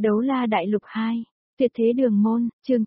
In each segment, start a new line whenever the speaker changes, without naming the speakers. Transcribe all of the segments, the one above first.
Đấu la đại lục 2, tuyệt thế đường môn, chương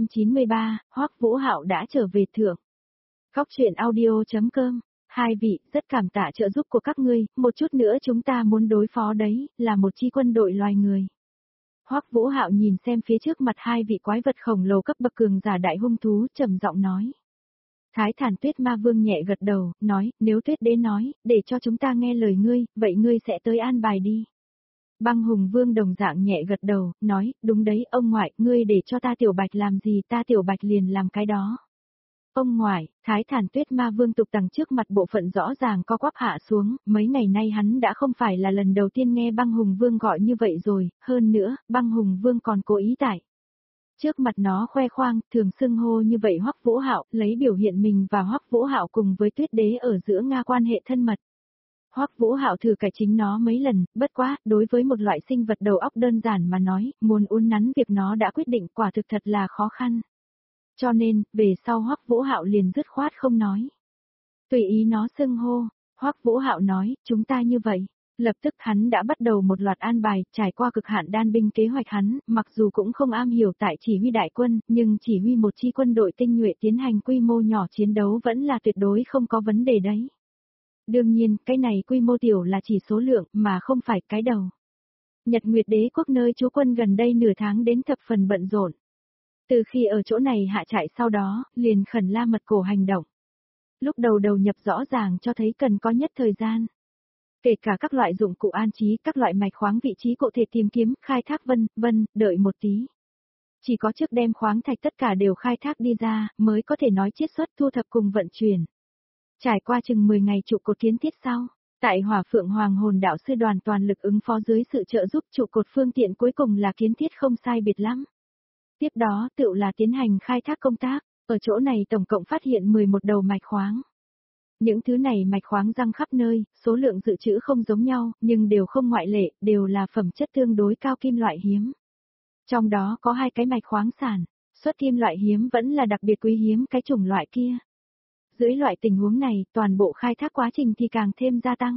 993, Hoắc Vũ Hạo đã trở về thượng. Góc truyện audio.com, hai vị, rất cảm tạ trợ giúp của các ngươi, một chút nữa chúng ta muốn đối phó đấy, là một chi quân đội loài người. Hoắc Vũ Hạo nhìn xem phía trước mặt hai vị quái vật khổng lồ cấp bậc cường giả đại hung thú, trầm giọng nói. Thái Thản Tuyết Ma Vương nhẹ gật đầu, nói, nếu Tuyết Đế nói, để cho chúng ta nghe lời ngươi, vậy ngươi sẽ tới an bài đi. Băng Hùng Vương đồng dạng nhẹ gật đầu, nói, đúng đấy, ông ngoại, ngươi để cho ta Tiểu Bạch làm gì, ta Tiểu Bạch liền làm cái đó. Ông ngoại, Thái Thản Tuyết Ma Vương tục tằng trước mặt bộ phận rõ ràng co quắp hạ xuống, mấy ngày nay hắn đã không phải là lần đầu tiên nghe Băng Hùng Vương gọi như vậy rồi, hơn nữa, Băng Hùng Vương còn cố ý tại. Trước mặt nó khoe khoang, thường xưng hô như vậy Hoắc Vũ Hạo, lấy biểu hiện mình và Hoắc Vũ Hạo cùng với Tuyết Đế ở giữa Nga quan hệ thân mật. Hoắc Vũ Hạo thử cải chính nó mấy lần, bất quá, đối với một loại sinh vật đầu óc đơn giản mà nói, muốn uốn nắn việc nó đã quyết định quả thực thật là khó khăn. Cho nên, về sau Hoắc Vũ Hạo liền dứt khoát không nói. Tùy ý nó xưng hô, Hoắc Vũ Hạo nói, chúng ta như vậy. Lập tức hắn đã bắt đầu một loạt an bài, trải qua cực hạn đan binh kế hoạch hắn, mặc dù cũng không am hiểu tại chỉ huy đại quân, nhưng chỉ huy một chi quân đội tinh nhuệ tiến hành quy mô nhỏ chiến đấu vẫn là tuyệt đối không có vấn đề đấy. Đương nhiên, cái này quy mô tiểu là chỉ số lượng, mà không phải cái đầu. Nhật Nguyệt Đế quốc nơi trú quân gần đây nửa tháng đến thập phần bận rộn. Từ khi ở chỗ này hạ trại sau đó, liền khẩn la mật cổ hành động. Lúc đầu nhập rõ ràng cho thấy cần có nhất thời gian. Kể cả các loại dụng cụ an trí, các loại mạch khoáng vị trí cụ thể tìm kiếm, khai thác vân, đợi một tí. Chỉ có trước đem khoáng thạch tất cả đều khai thác đi ra, mới có thể nói chiết xuất thu thập cùng vận chuyển. Trải qua chừng 10 ngày trụ cột kiến thiết sau, tại Hỏa Phượng Hoàng Hồn Đạo Sư đoàn toàn lực ứng phó dưới sự trợ giúp trụ cột phương tiện cuối cùng là kiến thiết không sai biệt lắm. Tiếp đó tựu là tiến hành khai thác công tác, ở chỗ này tổng cộng phát hiện 11 đầu mạch khoáng. Những thứ này mạch khoáng răng khắp nơi, số lượng dự trữ không giống nhau, nhưng đều không ngoại lệ, đều là phẩm chất tương đối cao kim loại hiếm. Trong đó có 2 cái mạch khoáng sản, xuất kim loại hiếm vẫn là đặc biệt quý hiếm cái chủng loại kia. Dưới loại tình huống này, toàn bộ khai thác quá trình thì càng thêm gia tăng.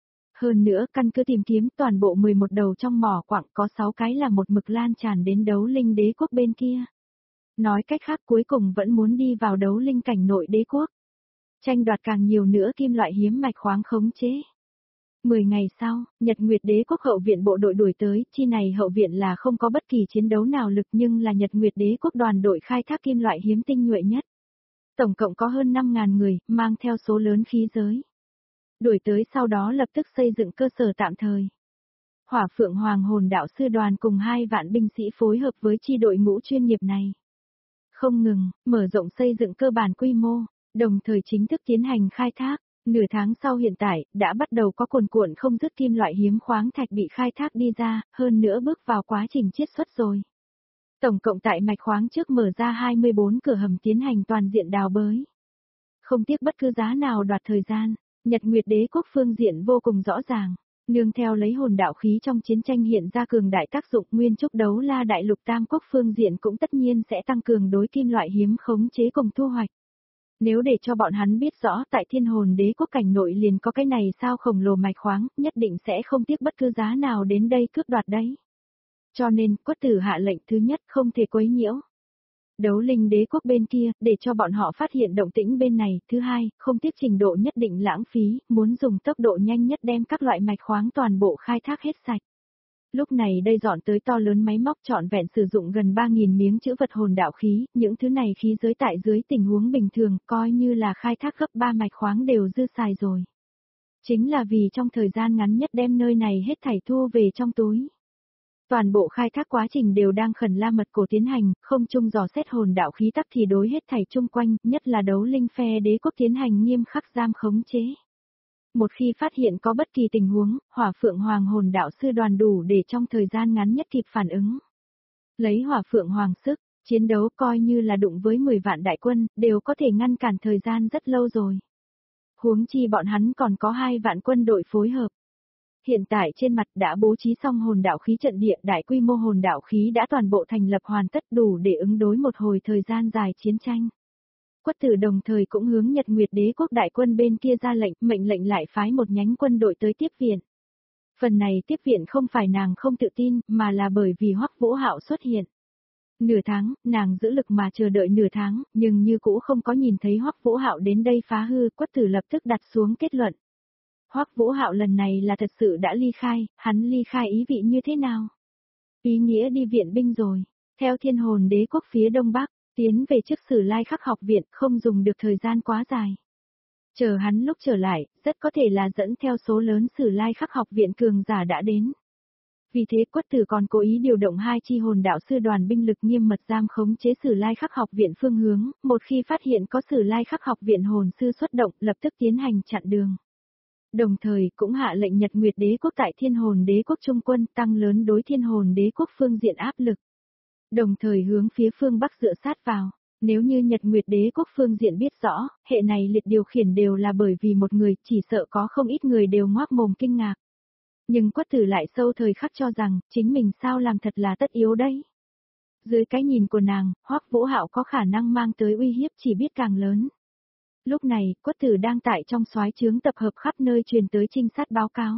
Hơn nữa, căn cứ tìm kiếm toàn bộ 11 đầu trong mỏ quặng có 6 cái là một mực lan tràn đến Đấu Linh Đế quốc bên kia. Nói cách khác cuối cùng vẫn muốn đi vào Đấu Linh cảnh nội đế quốc. Tranh đoạt càng nhiều nữa kim loại hiếm mạch khoáng khống chế. 10 ngày sau, Nhật Nguyệt Đế quốc hậu viện bộ đội đuổi tới, chi này hậu viện là không có bất kỳ chiến đấu nào lực nhưng là Nhật Nguyệt Đế quốc đoàn đội khai thác kim loại hiếm tinh nhuệ nhất. Tổng cộng có hơn 5.000 người, mang theo số lớn khí giới. Đuổi tới sau đó lập tức xây dựng cơ sở tạm thời. Hỏa Phượng Hoàng Hồn Đạo Sư đoàn cùng 2 vạn binh sĩ phối hợp với chi đội ngũ chuyên nghiệp này. Không ngừng, mở rộng xây dựng cơ bản quy mô, đồng thời chính thức tiến hành khai thác. Nửa tháng sau hiện tại, đã bắt đầu có cuồn cuộn không dứt kim loại hiếm khoáng thạch bị khai thác đi ra, hơn nữa bước vào quá trình chiết xuất rồi. Tổng cộng tại mạch khoáng trước mở ra 24 cửa hầm tiến hành toàn diện đào bới. Không tiếc bất cứ giá nào đoạt thời gian, Nhật Nguyệt Đế quốc phương diện vô cùng rõ ràng, nương theo lấy hồn đạo khí trong chiến tranh hiện ra cường đại tác dụng nguyên trúc đấu la đại lục tam quốc phương diện cũng tất nhiên sẽ tăng cường đối kim loại hiếm khống chế cùng thu hoạch. Nếu để cho bọn hắn biết rõ tại Thiên Hồn Đế quốc cảnh nội liền có cái này sao khổng lồ mạch khoáng, nhất định sẽ không tiếc bất cứ giá nào đến đây cướp đoạt đấy. Cho nên, Quất Tử hạ lệnh thứ nhất không thể quấy nhiễu. Đấu Linh Đế quốc bên kia, để cho bọn họ phát hiện động tĩnh bên này, thứ hai, không tiếc trình độ nhất định lãng phí, muốn dùng tốc độ nhanh nhất đem các loại mạch khoáng toàn bộ khai thác hết sạch. Lúc này đây dọn tới to lớn máy móc trọn vẹn sử dụng gần 3.000 miếng chữ vật hồn đạo khí, những thứ này khí giới tại dưới tình huống bình thường, coi như là khai thác gấp 3 mạch khoáng đều dư xài rồi. Chính là vì trong thời gian ngắn nhất đem nơi này hết thảy thu về trong túi. Toàn bộ khai thác quá trình đều đang khẩn la mật cổ tiến hành, không chung dò xét hồn đạo khí tắc thì đối hết thảy chung quanh, nhất là Đấu Linh phe đế quốc tiến hành nghiêm khắc giam khống chế. Một khi phát hiện có bất kỳ tình huống, Hỏa Phượng Hoàng Hồn Đạo Sư đoàn đủ để trong thời gian ngắn nhất kịp phản ứng. Lấy Hỏa Phượng Hoàng sức, chiến đấu coi như là đụng với 10 vạn đại quân, đều có thể ngăn cản thời gian rất lâu rồi. Huống chi bọn hắn còn có 2 vạn quân đội phối hợp. Hiện tại trên mặt đã bố trí xong hồn đạo khí trận địa, đại quy mô hồn đạo khí đã toàn bộ thành lập hoàn tất đủ để ứng đối một hồi thời gian dài chiến tranh. Quất Tử đồng thời cũng hướng Nhật Nguyệt Đế quốc đại quân bên kia ra lệnh, mệnh lệnh lại phái một nhánh quân đội tới tiếp viện. Phần này tiếp viện không phải nàng không tự tin, mà là bởi vì Hoắc Vũ Hạo xuất hiện. Nửa tháng, nàng giữ lực mà chờ đợi nửa tháng, nhưng như cũ không có nhìn thấy Hoắc Vũ Hạo đến đây phá hư, Quất Tử lập tức đặt xuống kết luận. Hoắc Vũ Hạo lần này là thật sự đã ly khai, hắn ly khai ý vị như thế nào? Ý nghĩa đi viện binh rồi, theo Thiên Hồn Đế quốc phía đông bắc, tiến về trước Sử Lai Khắc học viện, không dùng được thời gian quá dài. Chờ hắn lúc trở lại, rất có thể là dẫn theo số lớn Sử Lai Khắc học viện cường giả đã đến. Vì thế Quất Tử còn cố ý điều động 2 chi hồn đạo sư đoàn binh lực nghiêm mật giam khống chế Sử Lai Khắc học viện phương hướng, một khi phát hiện có Sử Lai Khắc học viện hồn sư xuất động, lập tức tiến hành chặn đường. Đồng thời cũng hạ lệnh Nhật Nguyệt Đế quốc tại Thiên Hồn Đế quốc trung quân tăng lớn đối Thiên Hồn Đế quốc phương diện áp lực. Đồng thời hướng phía phương Bắc dựa sát vào. Nếu như Nhật Nguyệt Đế quốc phương diện biết rõ, hệ này liệt điều khiển đều là bởi vì một người, chỉ sợ có không ít người đều ngoác mồm kinh ngạc. Nhưng Quất Tử lại sâu thời khắc cho rằng, chính mình sao làm thật là tất yếu đấy. Dưới cái nhìn của nàng, Hoắc Vũ Hạo có khả năng mang tới uy hiếp chỉ biết càng lớn. Lúc này, Quất Tử đang tại trong soái trướng tập hợp khắp nơi truyền tới trinh sát báo cáo.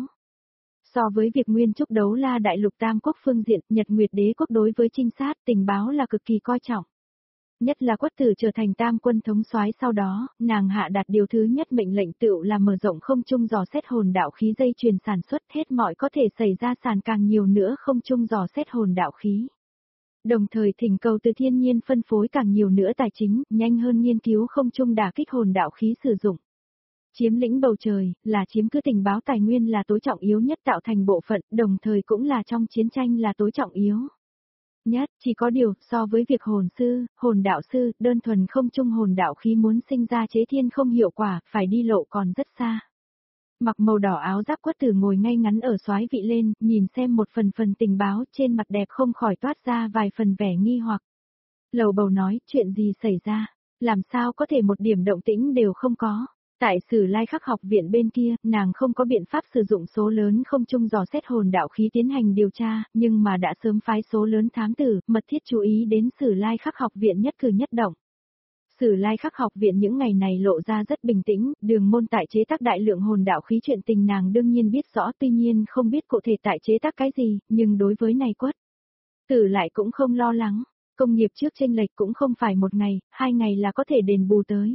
So với việc nguyên trúc đấu la đại lục tam quốc phương diện, Nhật Nguyệt Đế quốc đối với trinh sát tình báo là cực kỳ coi trọng. Nhất là Quất Tử trở thành tam quân thống soái sau đó, nàng hạ đạt điều thứ nhất mệnh lệnh tựu là mở rộng không trung dò xét hồn đạo khí dây chuyền sản xuất hết mọi có thể xảy ra sàn càng nhiều nữa không trung dò xét hồn đạo khí. Đồng thời thỉnh cầu từ thiên nhiên phân phối càng nhiều nữa tài chính, nhanh hơn nghiên cứu không trung đả kích hồn đạo khí sử dụng. Chiếm lĩnh bầu trời, là chiếm cứ tình báo tài nguyên là tối trọng yếu nhất tạo thành bộ phận, đồng thời cũng là trong chiến tranh là tối trọng yếu nhất, chỉ có điều, so với việc hồn sư, hồn đạo sư, đơn thuần không trung hồn đạo khí muốn sinh ra chế thiên không hiệu quả, phải đi lộ còn rất xa. Mặc màu đỏ áo giáp Quất Tử ngồi ngay ngắn ở soái vị lên, nhìn xem một phần tình báo trên mặt đẹp không khỏi toát ra vài phần vẻ nghi hoặc. Lầu bầu nói, chuyện gì xảy ra, làm sao có thể một điểm động tĩnh đều không có. Tại Sử Lai Khắc học viện bên kia, nàng không có biện pháp sử dụng số lớn không trung dò xét hồn đạo khí tiến hành điều tra, nhưng mà đã sớm phái số lớn thám tử, mật thiết chú ý đến Sử Lai Khắc học viện nhất cử nhất động. Sử Lai Khắc học viện những ngày này lộ ra rất bình tĩnh, Đường Môn tại chế tác đại lượng hồn đạo khí chuyện tình nàng đương nhiên biết rõ, tuy nhiên không biết cụ thể tại chế tác cái gì, nhưng đối với này Quất Tử lại cũng không lo lắng, công nghiệp trước chênh lệch cũng không phải một ngày, 2 ngày là có thể đền bù tới.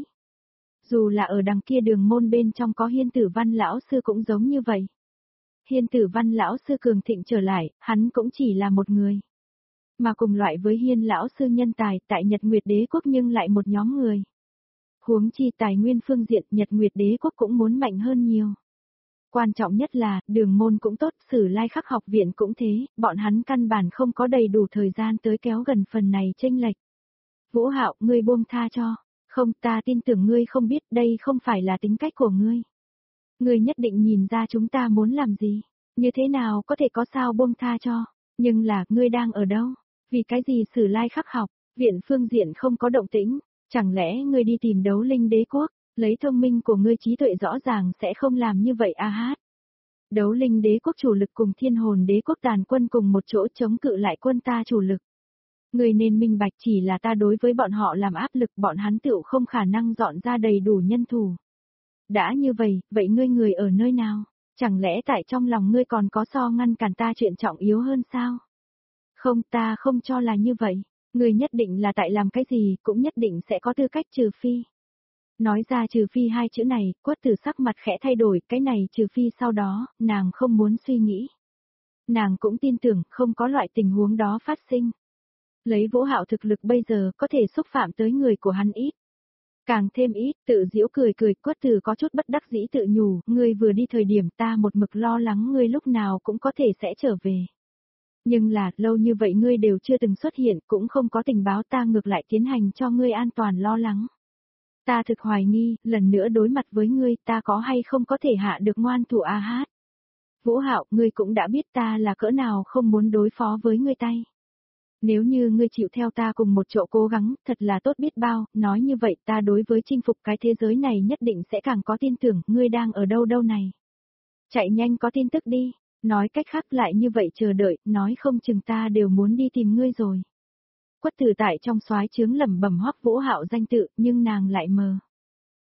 Dù là ở đằng kia Đường Môn bên trong có Hiên Tử Văn lão sư cũng giống như vậy. Hiên Tử Văn lão sư cường thịnh trở lại, hắn cũng chỉ là một người. Mà cùng loại với Hiên lão sư nhân tài tại Nhật Nguyệt Đế quốc nhưng lại một nhóm người. Huống chi tài nguyên phương diện Nhật Nguyệt Đế quốc cũng muốn mạnh hơn nhiều. Quan trọng nhất là, Đường Môn cũng tốt, Sử Lai Khắc học viện cũng thế, bọn hắn căn bản không có đầy đủ thời gian tới kéo gần phần này chênh lệch. Vũ Hạo, ngươi buông tha cho. Không, ta tin tưởng ngươi không biết đây không phải là tính cách của ngươi. Ngươi nhất định nhìn ra chúng ta muốn làm gì, như thế nào có thể có sao buông tha cho, nhưng là, ngươi đang ở đâu? Vì cái gì Sử Lai Khắc học, viện phương diện không có động tĩnh, chẳng lẽ ngươi đi tìm Đấu Linh Đế quốc, lấy thông minh của ngươi trí tuệ rõ ràng sẽ không làm như vậy a hát. Đấu Linh Đế quốc chủ lực cùng Thiên Hồn Đế quốc tàn quân cùng một chỗ chống cự lại quân ta chủ lực. Người nên minh bạch chỉ là ta đối với bọn họ làm áp lực bọn hắn tựu không khả năng dọn ra đầy đủ nhân thủ. Đã như vậy, vậy ngươi người ở nơi nào? Chẳng lẽ tại trong lòng ngươi còn có so ngăn cản ta chuyện trọng yếu hơn sao? Không, ta không cho là như vậy. Ngươi nhất định là tại làm cái gì, cũng nhất định sẽ có tư cách trừ phi. Nói ra trừ phi 2 chữ này, Quất Tử sắc mặt khẽ thay đổi, cái này trừ phi sau đó, nàng không muốn suy nghĩ. Nàng cũng tin tưởng không có loại tình huống đó phát sinh. Lấy Vũ Hạo thực lực bây giờ có thể xúc phạm tới người của hắn ít. Càng thêm ít, tự giễu cười Quất Tử có chút bất đắc dĩ tự nhủ, ngươi vừa đi thời điểm ta một mực lo lắng ngươi lúc nào cũng có thể sẽ trở về. Nhưng là, lâu như vậy ngươi đều chưa từng xuất hiện, cũng không có tình báo ta ngược lại tiến hành cho ngươi an toàn lo lắng. Ta thực hoài nghi, lần nữa đối mặt với ngươi ta có hay không có thể hạ được ngoan thủ a hát. Vũ Hạo, ngươi cũng đã biết ta là cỡ nào không muốn đối phó với ngươi tay. Nếu như ngươi chịu theo ta cùng một chỗ cố gắng, thật là tốt biết bao, nói như vậy ta đối với chinh phục cái thế giới này nhất định sẽ càng có tin tưởng, ngươi đang ở đâu đâu này. Chạy nhanh có tin tức đi, nói cách khác lại như vậy chờ đợi, nói không chừng ta đều muốn đi tìm ngươi rồi. Quất Tử tại trong soái trướng lẩm bẩm Hoắc Vũ Hạo danh tự, nhưng nàng lại mờ.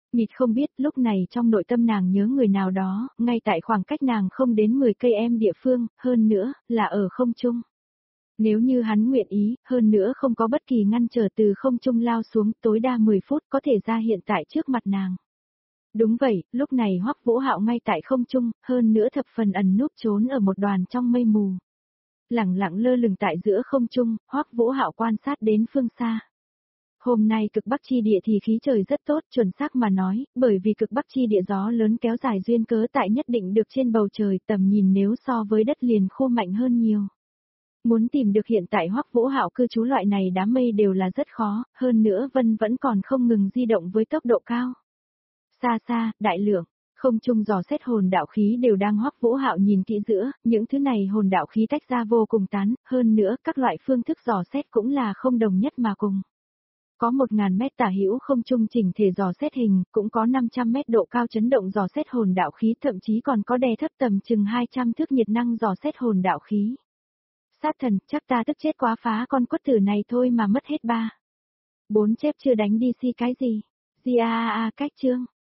Mịt không biết, lúc này trong nội tâm nàng nhớ người nào đó, ngay tại khoảng cách nàng không đến 10 cây em địa phương, hơn nữa, là ở không trung. Nếu như hắn nguyện ý, hơn nữa không có bất kỳ ngăn trở từ không trung lao xuống, tối đa 10 phút có thể ra hiện tại trước mặt nàng. Đúng vậy, lúc này Hoắc Vũ Hạo ngay tại không trung, hơn nữa thập phần ẩn núp trốn ở một đoàn trong mây mù. Lẳng lặng lơ lửng tại giữa không trung, Hoắc Vũ Hạo quan sát đến phương xa. Hôm nay cực bắc chi địa thì khí trời rất tốt, chuẩn xác mà nói, bởi vì cực bắc chi địa gió lớn kéo dài duyên cớ tại nhất định được trên bầu trời, tầm nhìn nếu so với đất liền khô mạnh hơn nhiều. Muốn tìm được hiện tại Hoắc Vũ Hạo cư trú loại này đám mây đều là rất khó, hơn nữa vân vẫn còn không ngừng di động với tốc độ cao. Xa xa, đại lượng, không trung dò xét hồn đạo khí đều đang Hoắc Vũ Hạo nhìn kỹ giữa, những thứ này hồn đạo khí tách ra vô cùng tán, hơn nữa các loại phương thức dò xét cũng là không đồng nhất mà cùng. Có 1000 mét tả hữu không trung chỉnh thể dò xét hình, cũng có 500 mét độ cao chấn động dò xét hồn đạo khí, thậm chí còn có đè thấp tầm chừng 200 thước nhiệt năng dò xét hồn đạo khí. Sát thần, chắc ta tức chết quá phá con quất tử này thôi mà mất hết 3. 4 chép chưa đánh đi si cái gì. Cách chương.